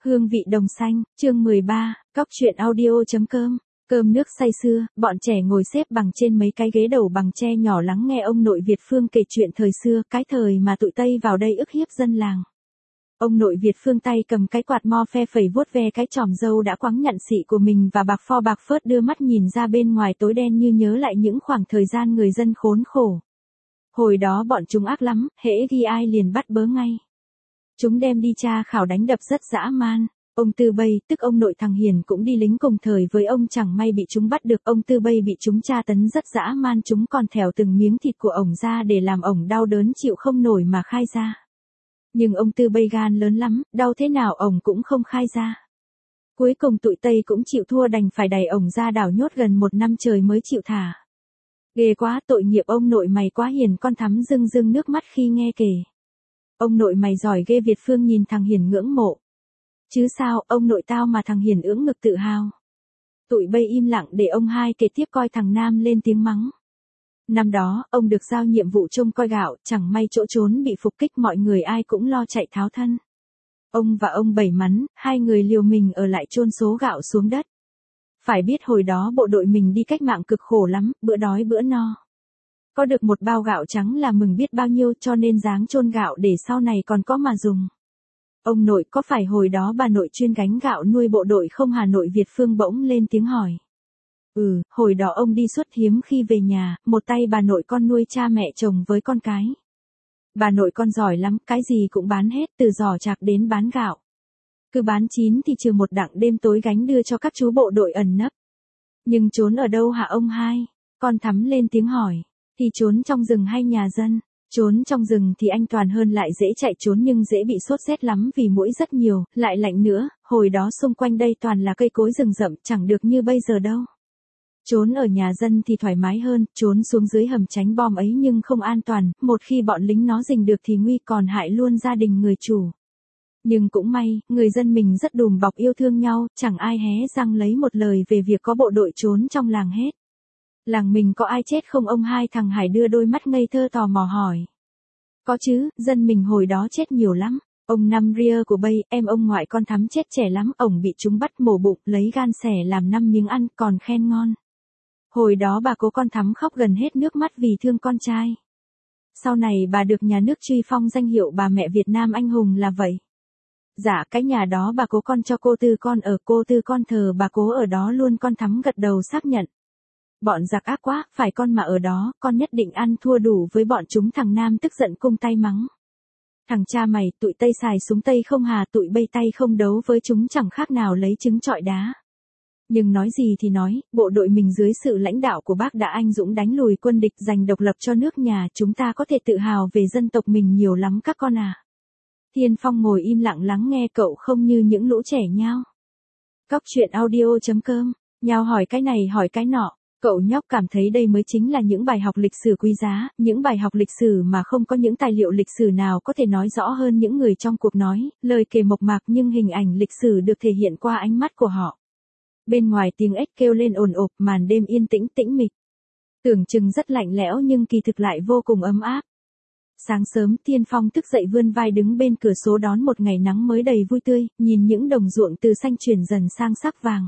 Hương vị đồng xanh, chương 13, cóc truyện audio.com. Cơm nước say sưa, bọn trẻ ngồi xếp bằng trên mấy cái ghế đầu bằng tre nhỏ lắng nghe ông nội Việt Phương kể chuyện thời xưa, cái thời mà tụi Tây vào đây ức hiếp dân làng. Ông nội Việt Phương tay cầm cái quạt mo phe phẩy vuốt ve cái chòm râu đã quắng nhặn xị của mình và bạc pho bạc phớt đưa mắt nhìn ra bên ngoài tối đen như nhớ lại những khoảng thời gian người dân khốn khổ. Hồi đó bọn chúng ác lắm, hễ ghi ai liền bắt bớ ngay. Chúng đem đi tra khảo đánh đập rất dã man. Ông Tư Bây, tức ông nội thằng Hiền cũng đi lính cùng thời với ông, chẳng may bị chúng bắt được. Ông Tư Bây bị chúng tra tấn rất dã man, chúng còn thèo từng miếng thịt của ổng ra để làm ổng đau đớn chịu không nổi mà khai ra. Nhưng ông Tư Bây gan lớn lắm, đau thế nào ổng cũng không khai ra. Cuối cùng tụi Tây cũng chịu thua, đành phải đẩy ổng ra đảo nhốt gần 1 năm trời mới chịu thả. Ghê quá, tội nghiệp ông nội mày quá. Hiền con thắm rưng rưng nước mắt khi nghe kể. Ông nội mày giỏi ghê. Việt Phương nhìn thằng Hiền ngưỡng mộ. Chứ sao, ông nội tao mà. Thằng Hiền ưỡng ngực tự hào. Tụi Bây im lặng để ông hai kể tiếp, coi thằng Nam lên tiếng mắng. Năm đó, ông được giao nhiệm vụ trông coi gạo, chẳng may chỗ trốn bị phục kích, mọi người ai cũng lo chạy tháo thân. Ông và ông Bảy mắn, hai người liều mình ở lại chôn số gạo xuống đất. Phải biết hồi đó bộ đội mình đi cách mạng cực khổ lắm, bữa đói bữa no. Có được một bao gạo trắng là mừng biết bao nhiêu, cho nên ráng chôn gạo để sau này còn có mà dùng. Ông nội, có phải hồi đó bà nội chuyên gánh gạo nuôi bộ đội không hả? Nội Việt Phương bỗng lên tiếng hỏi. Hồi đó ông đi xuất hiếm, khi về nhà, một tay bà nội con nuôi cha mẹ chồng với con cái. Bà nội con giỏi lắm, cái gì cũng bán hết, từ giò chạc đến bán gạo. Cứ bán chín thì trừ một đặng đêm tối gánh đưa cho các chú bộ đội ẩn nấp. Nhưng trốn ở đâu hả ông hai? Con Thắm lên tiếng hỏi. Thì trốn trong rừng hay nhà dân? Trốn trong rừng thì anh toàn hơn, lại dễ chạy trốn, nhưng dễ bị sốt rét lắm vì muỗi rất nhiều, lại lạnh nữa. Hồi đó xung quanh đây toàn là cây cối rừng rậm, chẳng được như bây giờ đâu. Trốn ở nhà dân thì thoải mái hơn, trốn xuống dưới hầm tránh bom ấy nhưng không an toàn, một khi bọn lính nó rình được thì nguy, còn hại luôn gia đình người chủ. Nhưng cũng may, người dân mình rất đùm bọc yêu thương nhau, chẳng ai hé răng lấy một lời về việc có bộ đội trốn trong làng hết. Làng mình có ai chết không ông hai? Thằng Hải đưa đôi mắt ngây thơ tò mò hỏi. Có chứ, dân mình hồi đó chết nhiều lắm. Ông Năm Ria của Bây, em ông ngoại con Thắm chết trẻ lắm, ổng bị chúng bắt mổ bụng, lấy gan xẻ làm 5 miếng ăn, còn khen ngon. Hồi đó bà cố con Thắm khóc gần hết nước mắt vì thương con trai. Sau này bà được nhà nước truy phong danh hiệu bà mẹ Việt Nam anh hùng là vậy. Dạ, cái nhà đó bà cố con cho cô Tư con ở, cô Tư con thờ bà cố ở đó luôn. Con Thắm gật đầu xác nhận. Bọn giặc ác quá, phải con mà ở đó, con nhất định ăn thua đủ với bọn chúng. Thằng Nam tức giận cung tay mắng. Thằng cha mày, tụi Tây xài súng Tây không hà? Tụi Bây tay không đấu với chúng chẳng khác nào lấy trứng trọi đá. Nhưng nói gì thì nói, bộ đội mình dưới sự lãnh đạo của bác đã anh dũng đánh lùi quân địch, giành độc lập cho nước nhà. Chúng ta có thể tự hào về dân tộc mình nhiều lắm các con à. Thiên Phong ngồi im lặng lắng nghe cậu, không như những lũ trẻ nhao. Cóc truyện audio.com, nhao hỏi cái này hỏi cái nọ. Cậu nhóc cảm thấy đây mới chính là những bài học lịch sử quý giá, những bài học lịch sử mà không có những tài liệu lịch sử nào có thể nói rõ hơn những người trong cuộc nói, lời kể mộc mạc nhưng hình ảnh lịch sử được thể hiện qua ánh mắt của họ. Bên ngoài tiếng ếch kêu lên ồn ộp, màn đêm yên tĩnh tĩnh mịch. Tưởng chừng rất lạnh lẽo nhưng kỳ thực lại vô cùng ấm áp. Sáng sớm, Thiên Phong thức dậy vươn vai đứng bên cửa sổ đón một ngày nắng mới đầy vui tươi, nhìn những đồng ruộng từ xanh chuyển dần sang sắc vàng.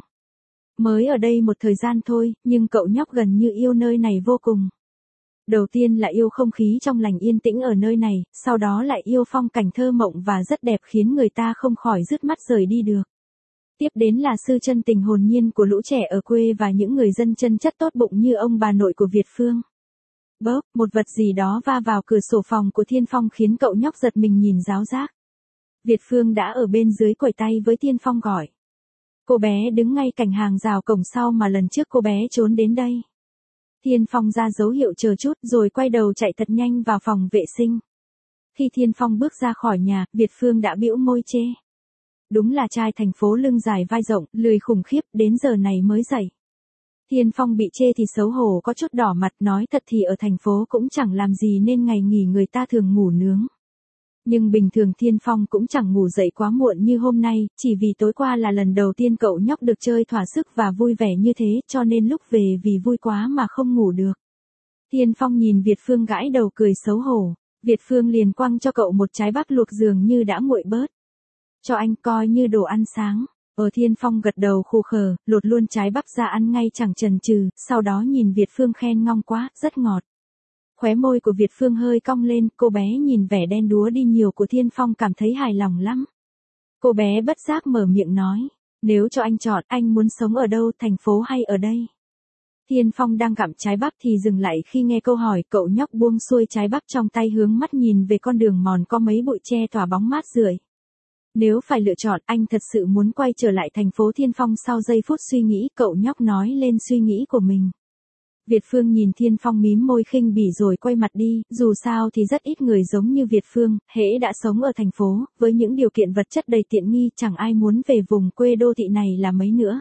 Mới ở đây một thời gian thôi, nhưng cậu nhóc gần như yêu nơi này vô cùng. Đầu tiên là yêu không khí trong lành yên tĩnh ở nơi này, sau đó lại yêu phong cảnh thơ mộng và rất đẹp khiến người ta không khỏi dứt mắt rời đi được. Tiếp đến là sự chân tình hồn nhiên của lũ trẻ ở quê và những người dân chân chất tốt bụng như ông bà nội của Việt Phương. Bốp, một vật gì đó va vào cửa sổ phòng của Thiên Phong khiến cậu nhóc giật mình nhìn ráo rác. Việt Phương đã ở bên dưới quẩy tay với Thiên Phong gọi. Cô bé đứng ngay cạnh hàng rào cổng sau mà lần trước cô bé trốn đến đây. Thiên Phong ra dấu hiệu chờ chút rồi quay đầu chạy thật nhanh vào phòng vệ sinh. Khi Thiên Phong bước ra khỏi nhà, Việt Phương đã bĩu môi chê. Đúng là trai thành phố lưng dài vai rộng, lười khủng khiếp, đến giờ này mới dậy. Thiên Phong bị chê thì xấu hổ có chút đỏ mặt, nói thật thì ở thành phố cũng chẳng làm gì nên ngày nghỉ người ta thường ngủ nướng. Nhưng bình thường Thiên Phong cũng chẳng ngủ dậy quá muộn như hôm nay, chỉ vì tối qua là lần đầu tiên cậu nhóc được chơi thỏa sức và vui vẻ như thế, cho nên lúc về vì vui quá mà không ngủ được. Thiên Phong nhìn Việt Phương gãi đầu cười xấu hổ, Việt Phương liền quăng cho cậu một trái bắp luộc dường như đã nguội bớt. Cho anh coi như đồ ăn sáng. Thiên Phong gật đầu khù khờ, lột luôn trái bắp ra ăn ngay chẳng chần chừ, sau đó nhìn Việt Phương khen ngon quá, rất ngọt. Khóe môi của Việt Phương hơi cong lên, cô bé nhìn vẻ đen đúa đi nhiều của Thiên Phong cảm thấy hài lòng lắm. Cô bé bất giác mở miệng nói, nếu cho anh chọn, anh muốn sống ở đâu, thành phố hay ở đây? Thiên Phong đang gặm trái bắp thì dừng lại khi nghe câu hỏi, cậu nhóc buông xuôi trái bắp trong tay hướng mắt nhìn về con đường mòn có mấy bụi tre tỏa bóng mát rượi. Nếu phải lựa chọn, anh thật sự muốn quay trở lại thành phố Thiên Phong. Sau giây phút suy nghĩ, cậu nhóc nói lên suy nghĩ của mình. Việt Phương nhìn Thiên Phong mím môi khinh bỉ rồi quay mặt đi, dù sao thì rất ít người giống như Việt Phương, hễ đã sống ở thành phố, với những điều kiện vật chất đầy tiện nghi, chẳng ai muốn về vùng quê đô thị này là mấy nữa.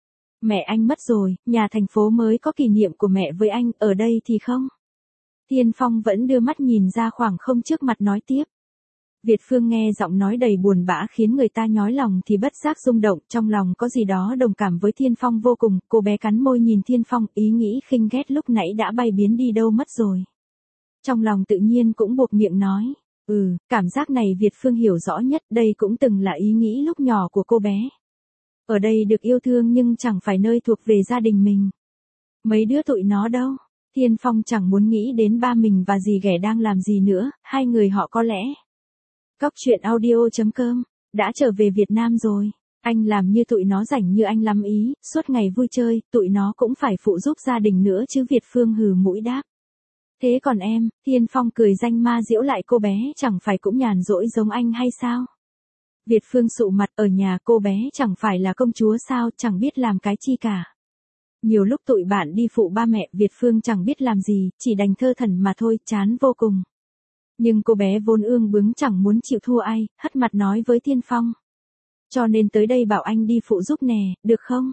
Mẹ anh mất rồi, nhà thành phố mới có kỷ niệm của mẹ với anh, ở đây thì không. Thiên Phong vẫn đưa mắt nhìn ra khoảng không trước mặt nói tiếp. Việt Phương nghe giọng nói đầy buồn bã khiến người ta nhói lòng thì bất giác rung động, trong lòng có gì đó đồng cảm với Thiên Phong vô cùng, cô bé cắn môi nhìn Thiên Phong, ý nghĩ khinh ghét lúc nãy đã bay biến đi đâu mất rồi. Trong lòng tự nhiên cũng buộc miệng nói, cảm giác này Việt Phương hiểu rõ nhất, đây cũng từng là ý nghĩ lúc nhỏ của cô bé. Ở đây được yêu thương nhưng chẳng phải nơi thuộc về gia đình mình. Mấy đứa tụi nó đâu? Thiên Phong chẳng muốn nghĩ đến ba mình và dì ghẻ đang làm gì nữa, hai người họ có lẽ. Cóc truyện audio.com, đã trở về Việt Nam rồi. Anh làm như tụi nó rảnh như anh lắm ý, suốt ngày vui chơi, tụi nó cũng phải phụ giúp gia đình nữa chứ. Việt Phương hừ mũi đáp. Thế còn em, Thiên Phong cười danh ma giễu lại cô bé, chẳng phải cũng nhàn rỗi giống anh hay sao? Việt Phương sụ mặt, ở nhà cô bé chẳng phải là công chúa sao, chẳng biết làm cái chi cả. Nhiều lúc tụi bạn đi phụ ba mẹ, Việt Phương chẳng biết làm gì, chỉ đành thơ thẩn mà thôi, chán vô cùng. Nhưng cô bé vốn ương bướng chẳng muốn chịu thua ai, hất mặt nói với Thiên Phong. Cho nên tới đây bảo anh đi phụ giúp nè, được không?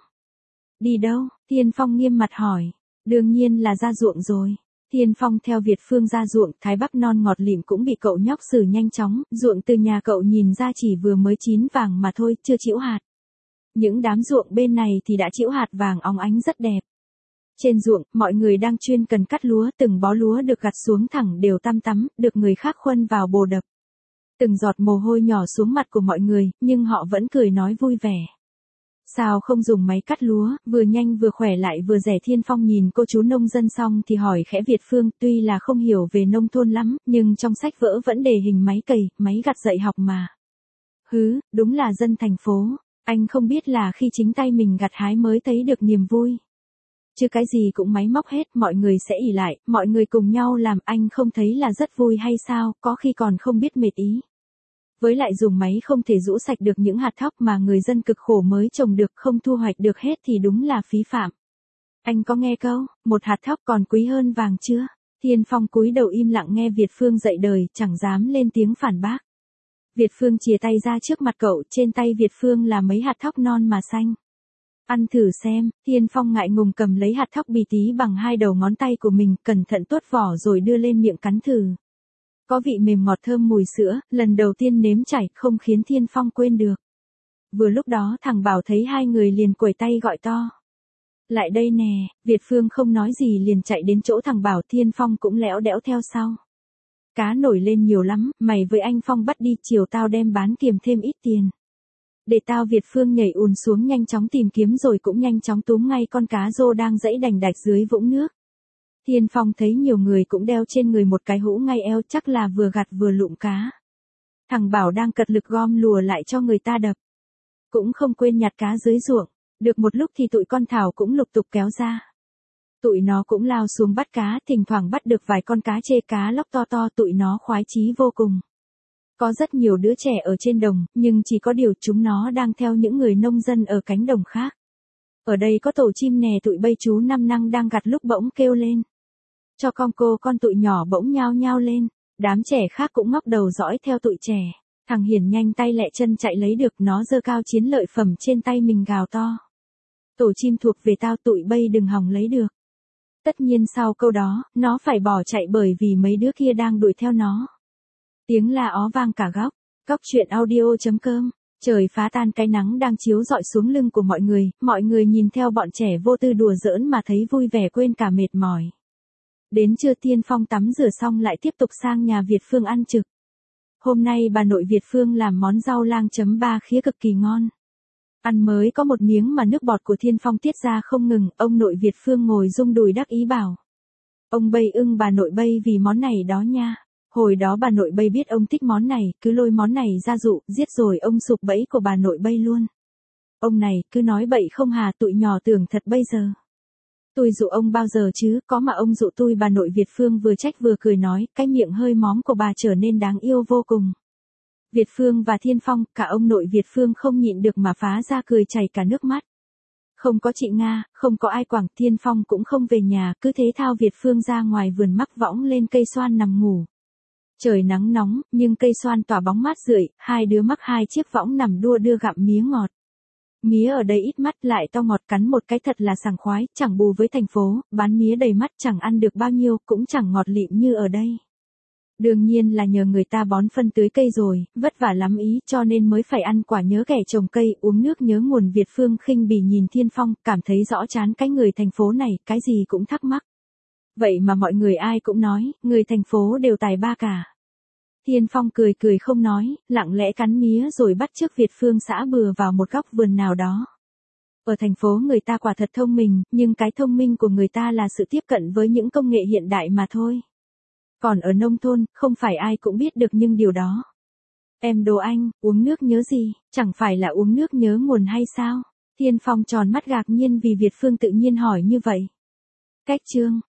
Đi đâu? Thiên Phong nghiêm mặt hỏi. Đương nhiên là ra ruộng rồi. Thiên Phong theo Việt Phương ra ruộng, thái bắp non ngọt lịm cũng bị cậu nhóc xử nhanh chóng, ruộng từ nhà cậu nhìn ra chỉ vừa mới chín vàng mà thôi, chưa trĩu hạt. Những đám ruộng bên này thì đã trĩu hạt vàng óng ánh rất đẹp. Trên ruộng, mọi người đang chuyên cần cắt lúa, từng bó lúa được gặt xuống thẳng đều tăm tắm, được người khác khuân vào bồ đập. Từng giọt mồ hôi nhỏ xuống mặt của mọi người, nhưng họ vẫn cười nói vui vẻ. Sao không dùng máy cắt lúa, vừa nhanh vừa khỏe lại vừa rẻ? Thiên Phong nhìn cô chú nông dân xong thì hỏi khẽ Việt Phương, tuy là không hiểu về nông thôn lắm, nhưng trong sách vỡ vẫn đề hình máy cày, máy gặt dạy học mà. Đúng là dân thành phố, anh không biết là khi chính tay mình gặt hái mới thấy được niềm vui. Chứ cái gì cũng máy móc hết, mọi người sẽ ỷ lại, mọi người cùng nhau làm, anh không thấy là rất vui hay sao, có khi còn không biết mệt ý. Với lại dùng máy không thể rũ sạch được những hạt thóc mà người dân cực khổ mới trồng được, không thu hoạch được hết thì đúng là phí phạm. Anh có nghe câu, một hạt thóc còn quý hơn vàng chưa? Thiên Phong cúi đầu im lặng nghe Việt Phương dạy đời, chẳng dám lên tiếng phản bác. Việt Phương chìa tay ra trước mặt cậu, trên tay Việt Phương là mấy hạt thóc non mà xanh. Ăn thử xem. Thiên Phong ngại ngùng cầm lấy hạt thóc bì tí bằng hai đầu ngón tay của mình, cẩn thận tuốt vỏ rồi đưa lên miệng cắn thử. Có vị mềm ngọt thơm mùi sữa, lần đầu tiên nếm trải, không khiến Thiên Phong quên được. Vừa lúc đó thằng Bảo thấy hai người liền quẩy tay gọi to. Lại đây nè. Việt Phương không nói gì liền chạy đến chỗ thằng Bảo, Thiên Phong cũng lẽo đẽo theo sau. Cá nổi lên nhiều lắm, mày với anh Phong bắt đi, chiều tao đem bán kiềm thêm ít tiền. Để tao. Việt Phương nhảy ùn xuống nhanh chóng tìm kiếm rồi cũng nhanh chóng túm ngay con cá rô đang dãy đành đạch dưới vũng nước. Thiên Phong thấy nhiều người cũng đeo trên người một cái hũ ngay eo, chắc là vừa gặt vừa lụm cá. Thằng Bảo đang cật lực gom lùa lại cho người ta đập. Cũng không quên nhặt cá dưới ruộng. Được một lúc thì tụi con Thảo cũng lục tục kéo ra. Tụi nó cũng lao xuống bắt cá, thỉnh thoảng bắt được vài con cá chê, cá lóc to to, tụi nó khoái chí vô cùng. Có rất nhiều đứa trẻ ở trên đồng, nhưng chỉ có điều chúng nó đang theo những người nông dân ở cánh đồng khác. Ở đây có tổ chim nè, tụi bay chú năm năng đang gặt lúc bỗng kêu lên. Cho con tụi nhỏ bỗng nhao nhao lên. Đám trẻ khác cũng ngóc đầu dõi theo tụi trẻ. Thằng Hiển nhanh tay lẹ chân chạy lấy được, nó giơ cao chiến lợi phẩm trên tay mình gào to. Tổ chim thuộc về tao, tụi bay đừng hòng lấy được. Tất nhiên sau câu đó, nó phải bỏ chạy bởi vì mấy đứa kia đang đuổi theo nó. Tiếng la ó vang cả góc. Cóc truyện audio.com. Trời phá tan, cái nắng đang chiếu rọi xuống lưng của mọi người nhìn theo bọn trẻ vô tư đùa giỡn mà thấy vui vẻ quên cả mệt mỏi. Đến trưa Thiên Phong tắm rửa xong lại tiếp tục sang nhà Việt Phương ăn trực. Hôm nay bà nội Việt Phương làm món rau lang chấm ba khía cực kỳ ngon. Ăn mới có một miếng mà nước bọt của Thiên Phong tiết ra không ngừng, ông nội Việt Phương ngồi rung đùi đắc ý bảo. Ông Bây ưng bà nội Bây vì món này đó nha. Hồi đó bà nội Bây biết ông thích món này, cứ lôi món này ra dụ, giết rồi ông sụp bẫy của bà nội Bây luôn. Ông này, cứ nói bậy không hà, tụi nhỏ tưởng thật bây giờ. Tôi dụ ông bao giờ chứ, có mà ông dụ tôi. Bà nội Việt Phương vừa trách vừa cười nói, cái miệng hơi móm của bà trở nên đáng yêu vô cùng. Việt Phương và Thiên Phong, cả ông nội Việt Phương không nhịn được mà phá ra cười chảy cả nước mắt. Không có chị Nga, không có ai quảng, Thiên Phong cũng không về nhà, cứ thế thao Việt Phương ra ngoài vườn mắc võng lên cây xoan nằm ngủ. Trời nắng nóng, nhưng cây xoan tỏa bóng mát rượi, hai đứa mắc hai chiếc võng nằm đua đưa gặm mía ngọt. Mía ở đây ít mắt lại to ngọt, cắn một cái thật là sảng khoái, chẳng bù với thành phố, bán mía đầy mắt chẳng ăn được bao nhiêu, cũng chẳng ngọt lịm như ở đây. Đương nhiên là nhờ người ta bón phân tưới cây rồi, vất vả lắm ý, cho nên mới phải ăn quả nhớ kẻ trồng cây, uống nước nhớ nguồn. Việt Phương khinh bỉ nhìn Thiên Phong, cảm thấy rõ chán cái người thành phố này, cái gì cũng thắc mắc. Vậy mà mọi người ai cũng nói, người thành phố đều tài ba cả. Thiên Phong cười cười không nói, lặng lẽ cắn mía rồi bắt chước Việt Phương xã bừa vào một góc vườn nào đó. Ở thành phố người ta quả thật thông minh, nhưng cái thông minh của người ta là sự tiếp cận với những công nghệ hiện đại mà thôi. Còn ở nông thôn, không phải ai cũng biết được những điều đó. Em Đồ Anh, uống nước nhớ gì, chẳng phải là uống nước nhớ nguồn hay sao? Thiên Phong tròn mắt ngạc nhiên vì Việt Phương tự nhiên hỏi như vậy. Cách chương